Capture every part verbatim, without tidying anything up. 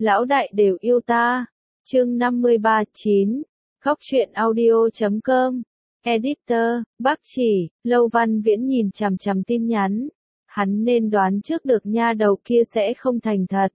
lão đại đều yêu ta. Chương năm mươi ba chín. Góc truyện audio chấm com. Editor, Bác Chỉ. Lâu Văn Viễn nhìn chằm chằm tin nhắn. Hắn nên đoán trước được nha đầu kia sẽ không thành thật.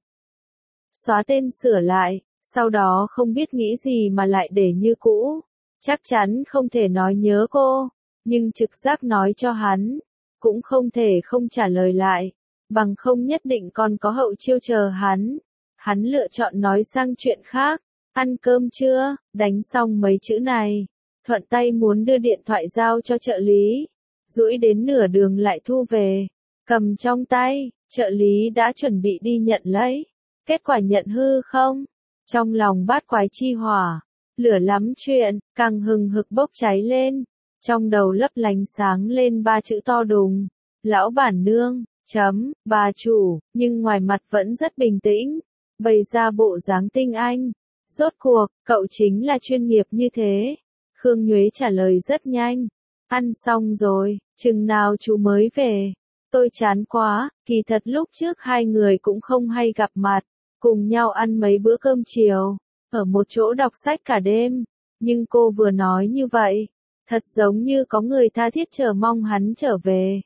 Xóa tên sửa lại, sau đó không biết nghĩ gì mà lại để như cũ. Chắc chắn không thể nói nhớ cô, nhưng trực giác nói cho hắn, cũng không thể không trả lời lại, bằng không nhất định còn có hậu chiêu chờ hắn. Hắn lựa chọn nói sang chuyện khác, ăn cơm chưa, đánh xong mấy chữ này, thuận tay muốn đưa điện thoại giao cho trợ lý, duỗi đến nửa đường lại thu về, cầm trong tay, trợ lý đã chuẩn bị đi nhận lấy, kết quả nhận hư không? Trong lòng bát quái chi hỏa, lửa lắm chuyện, càng hừng hực bốc cháy lên, trong đầu lấp lánh sáng lên ba chữ to đùng, lão bản nương, chấm, bà chủ, nhưng ngoài mặt vẫn rất bình tĩnh, bày ra bộ dáng tinh anh. Rốt cuộc, cậu chính là chuyên nghiệp như thế. Khương Nhuế trả lời rất nhanh. Ăn xong rồi, chừng nào chú mới về? Tôi chán quá, kỳ thật lúc trước hai người cũng không hay gặp mặt, cùng nhau ăn mấy bữa cơm chiều, ở một chỗ đọc sách cả đêm. Nhưng cô vừa nói như vậy, thật giống như có người tha thiết chờ mong hắn trở về.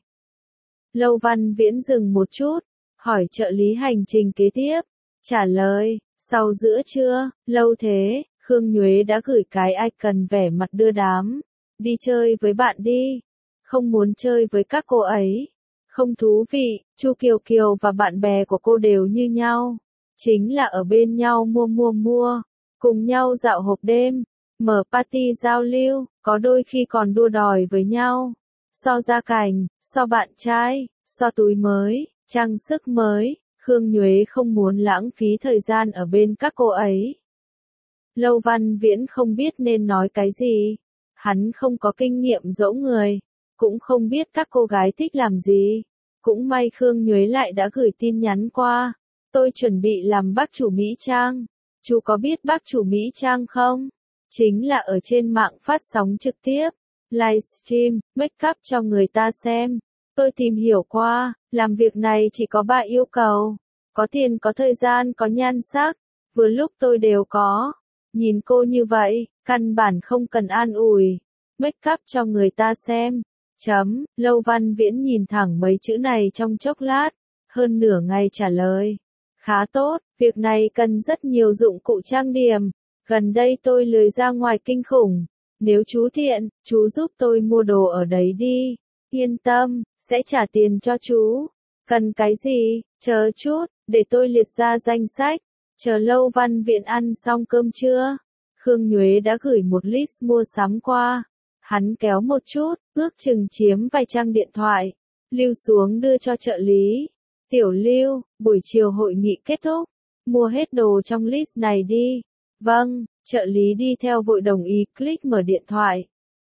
Lâu Văn Viễn dừng một chút, hỏi trợ lý hành trình kế tiếp. Trả lời, sau giữa trưa, lâu thế, Khương Nhuế đã gửi cái icon vẻ mặt đưa đám. Đi chơi với bạn đi. Không muốn chơi với các cô ấy. Không thú vị, Chu Kiều Kiều và bạn bè của cô đều như nhau. Chính là ở bên nhau mua mua mua, cùng nhau dạo hộp đêm, mở party giao lưu, có đôi khi còn đua đòi với nhau. So gia cảnh, so bạn trai, so túi mới, trang sức mới. Khương Nhuế không muốn lãng phí thời gian ở bên các cô ấy. Lâu Văn Viễn không biết nên nói cái gì. Hắn không có kinh nghiệm dỗ người, cũng không biết các cô gái thích làm gì. Cũng may Khương Nhuế lại đã gửi tin nhắn qua. Tôi chuẩn bị làm bác chủ Mỹ Trang. Chú có biết bác chủ Mỹ Trang không? Chính là ở trên mạng phát sóng trực tiếp, livestream, make up cho người ta xem. Tôi tìm hiểu qua, làm việc này chỉ có ba yêu cầu. Có tiền, có thời gian, có nhan sắc. Vừa lúc tôi đều có. Nhìn cô như vậy, căn bản không cần an ủi. Make up cho người ta xem. Chấm, Lâu Văn Viễn nhìn thẳng mấy chữ này trong chốc lát. Hơn nửa ngày trả lời. Khá tốt, việc này cần rất nhiều dụng cụ trang điểm. Gần đây tôi lười ra ngoài kinh khủng. Nếu chú tiện, chú giúp tôi mua đồ ở đấy đi. Yên tâm, sẽ trả tiền cho chú. Cần cái gì, chờ chút, để tôi liệt ra danh sách. Chờ Lâu Văn Viễn ăn xong cơm trưa, Khương Nhuế đã gửi một list mua sắm qua. Hắn kéo một chút, ước chừng chiếm vài trang điện thoại. Lưu xuống đưa cho trợ lý. Tiểu Lưu, buổi chiều hội nghị kết thúc. Mua hết đồ trong list này đi. Vâng, trợ lý đi theo vội đồng ý, click mở điện thoại.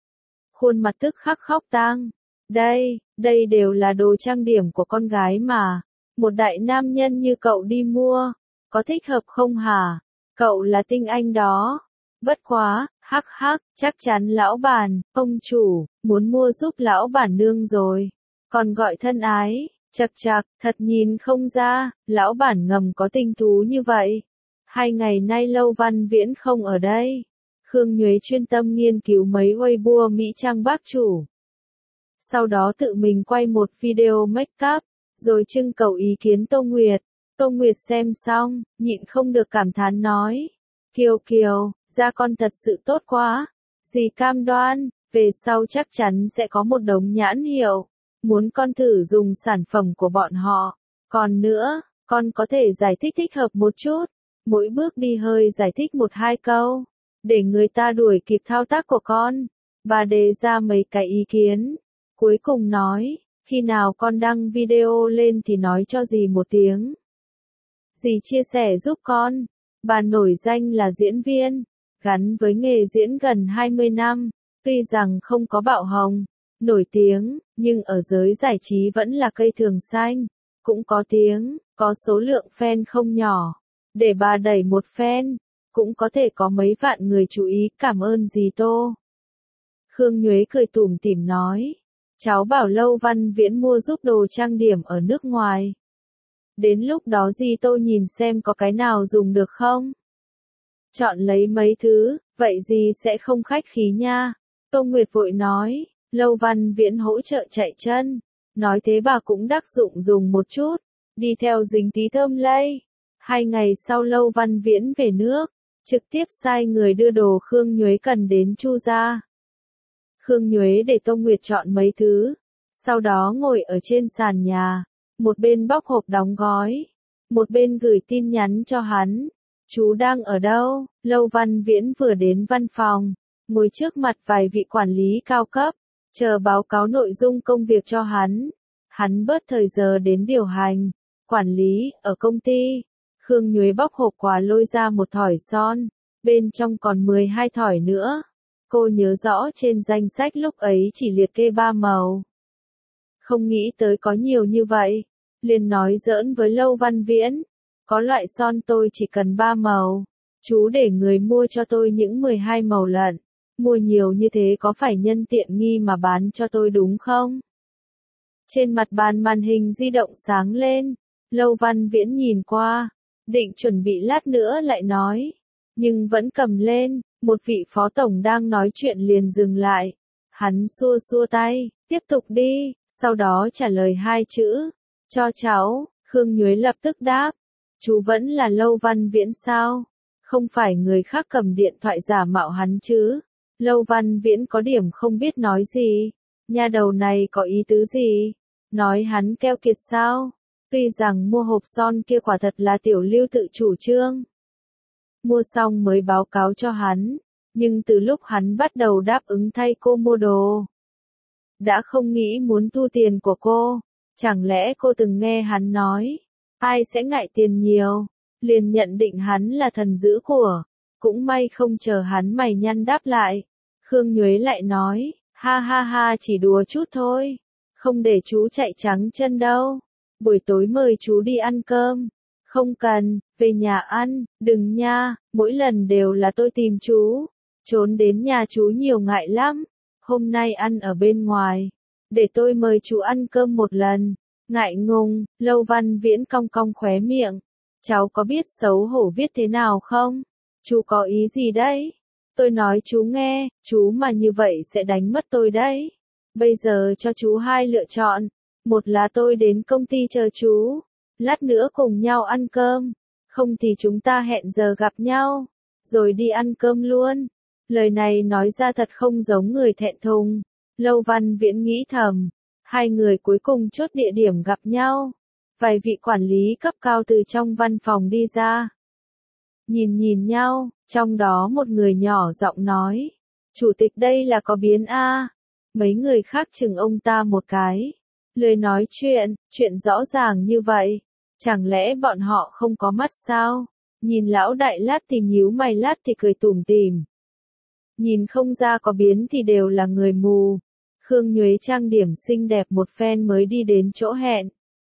Khuôn mặt tức khắc khóc tang. Đây, đây đều là đồ trang điểm của con gái mà. Một đại nam nhân như cậu đi mua, có thích hợp không hả? Cậu là tinh anh đó. Bất quá, hắc hắc, chắc chắn lão bản, ông chủ, muốn mua giúp lão bản nương rồi. Còn gọi thân ái, chật chật, thật nhìn không ra, lão bản ngầm có tình thú như vậy. Hai ngày nay Lâu Văn Viễn không ở đây. Khương Nhuế chuyên tâm nghiên cứu mấy Weibo Mỹ Trang bác chủ. Sau đó tự mình quay một video make up, rồi trưng cầu ý kiến Tô Nguyệt. Tô Nguyệt xem xong, nhịn không được cảm thán nói. Kiều Kiều, da con thật sự tốt quá. Dì cam đoan, về sau chắc chắn sẽ có một đống nhãn hiệu. Muốn con thử dùng sản phẩm của bọn họ. Còn nữa, con có thể giải thích thích hợp một chút. Mỗi bước đi hơi giải thích một hai câu. Để người ta đuổi kịp thao tác của con. Bà đề ra mấy cái ý kiến. Cuối cùng nói, khi nào con đăng video lên thì nói cho dì một tiếng. Dì chia sẻ giúp con. Bà nổi danh là diễn viên, gắn với nghề diễn gần hai mươi năm. Tuy rằng không có bạo hồng, nổi tiếng, nhưng ở giới giải trí vẫn là cây thường xanh. Cũng có tiếng, có số lượng fan không nhỏ. Để bà đẩy một fan, cũng có thể có mấy vạn người chú ý. Cảm ơn dì Tô. Khương Nhuế cười tủm tỉm nói. Cháu bảo Lâu Văn Viễn mua giúp đồ trang điểm ở nước ngoài. Đến lúc đó gì tôi nhìn xem có cái nào dùng được không? Chọn lấy mấy thứ, vậy gì sẽ không khách khí nha. Tô Nguyệt vội nói, Lâu Văn Viễn hỗ trợ chạy chân. Nói thế bà cũng đắc dụng dùng một chút, đi theo dính tí thơm lây. Hai ngày sau Lâu Văn Viễn về nước, trực tiếp sai người đưa đồ Khương Nhuế cần đến Chu gia. Khương Nhuế để Tô Nguyệt chọn mấy thứ, sau đó ngồi ở trên sàn nhà, một bên bóc hộp đóng gói, một bên gửi tin nhắn cho hắn. Chú đang ở đâu? Lâu Văn Viễn vừa đến văn phòng, ngồi trước mặt vài vị quản lý cao cấp, chờ báo cáo nội dung công việc cho hắn. Hắn bớt thời giờ đến điều hành, quản lý, ở công ty. Khương Nhuế bóc hộp quà lôi ra một thỏi son, bên trong còn mười hai thỏi nữa. Cô nhớ rõ trên danh sách lúc ấy chỉ liệt kê ba màu. Không nghĩ tới có nhiều như vậy, liền nói giỡn với Lâu Văn Viễn. Có loại son tôi chỉ cần ba màu, chú để người mua cho tôi những mười hai màu lận. Mua nhiều như thế có phải nhân tiện nghi mà bán cho tôi đúng không? Trên mặt bàn màn hình di động sáng lên, Lâu Văn Viễn nhìn qua, định chuẩn bị lát nữa lại nói, nhưng vẫn cầm lên, một vị phó tổng đang nói chuyện liền dừng lại. Hắn xua xua tay, tiếp tục đi, sau đó trả lời hai chữ, cho cháu. Khương Nhuế lập tức đáp, chú vẫn là Lâu Văn Viễn sao? Không phải người khác cầm điện thoại giả mạo hắn chứ? Lâu Văn Viễn có điểm không biết nói gì. Nha đầu này có ý tứ gì? Nói hắn keo kiệt sao? Tuy rằng mua hộp son kia quả thật là Tiểu Lưu tự chủ trương. Mua xong mới báo cáo cho hắn, nhưng từ lúc hắn bắt đầu đáp ứng thay cô mua đồ, đã không nghĩ muốn thu tiền của cô. Chẳng lẽ cô từng nghe hắn nói, ai sẽ ngại tiền nhiều, liền nhận định hắn là thần giữ của. Cũng may không chờ hắn mày nhăn đáp lại, Khương Nhuế lại nói, ha ha ha chỉ đùa chút thôi, không để chú chạy trắng chân đâu. Buổi tối mời chú đi ăn cơm. Không cần, về nhà ăn, đừng nha, mỗi lần đều là tôi tìm chú, trốn đến nhà chú nhiều ngại lắm. Hôm nay ăn ở bên ngoài, để tôi mời chú ăn cơm một lần. Ngại ngùng, Lâu Văn Viễn cong cong khóe miệng. Cháu có biết xấu hổ viết thế nào không? Chú có ý gì đấy? Tôi nói chú nghe, chú mà như vậy sẽ đánh mất tôi đấy. Bây giờ cho chú hai lựa chọn. Một là tôi đến công ty chờ chú, lát nữa cùng nhau ăn cơm. Không thì chúng ta hẹn giờ gặp nhau, rồi đi ăn cơm luôn. Lời này nói ra thật không giống người thẹn thùng. Lâu Văn Viễn nghĩ thầm. Hai người cuối cùng chốt địa điểm gặp nhau. Vài vị quản lý cấp cao từ trong văn phòng đi ra. Nhìn nhìn nhau, trong đó một người nhỏ giọng nói. Chủ tịch đây là có biến a. Mấy người khác chừng ông ta một cái. Lười nói chuyện, chuyện rõ ràng như vậy. Chẳng lẽ bọn họ không có mắt sao? Nhìn lão đại lát thì nhíu mày lát thì cười tủm tỉm. Nhìn không ra có biến thì đều là người mù. Khương Nhuế trang điểm xinh đẹp một phen mới đi đến chỗ hẹn.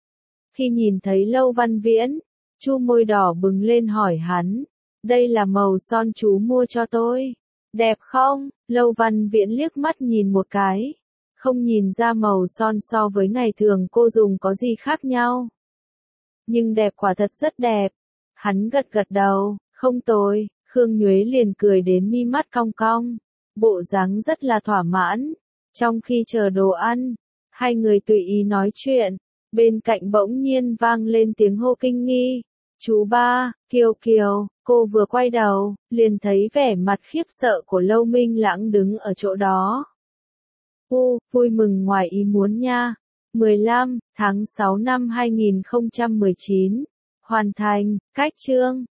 Khi nhìn thấy Lâu Văn Viễn, chu môi đỏ bừng lên hỏi hắn, đây là màu son chú mua cho tôi. Đẹp không? Lâu Văn Viễn liếc mắt nhìn một cái. Không nhìn ra màu son so với ngày thường cô dùng có gì khác nhau. Nhưng đẹp quả thật rất đẹp. Hắn gật gật đầu, không tồi. Khương Nhuế liền cười đến mi mắt cong cong. Bộ dáng rất là thỏa mãn. Trong khi chờ đồ ăn, hai người tùy ý nói chuyện. Bên cạnh bỗng nhiên vang lên tiếng hô kinh nghi. Chú ba, Kiều Kiều. Cô vừa quay đầu, liền thấy vẻ mặt khiếp sợ của Lâu Minh Lãng đứng ở chỗ đó. U, vui mừng ngoài ý muốn nha. mười lăm tháng sáu năm hai nghìn không trăm mười chín. Hoàn thành, cách chương.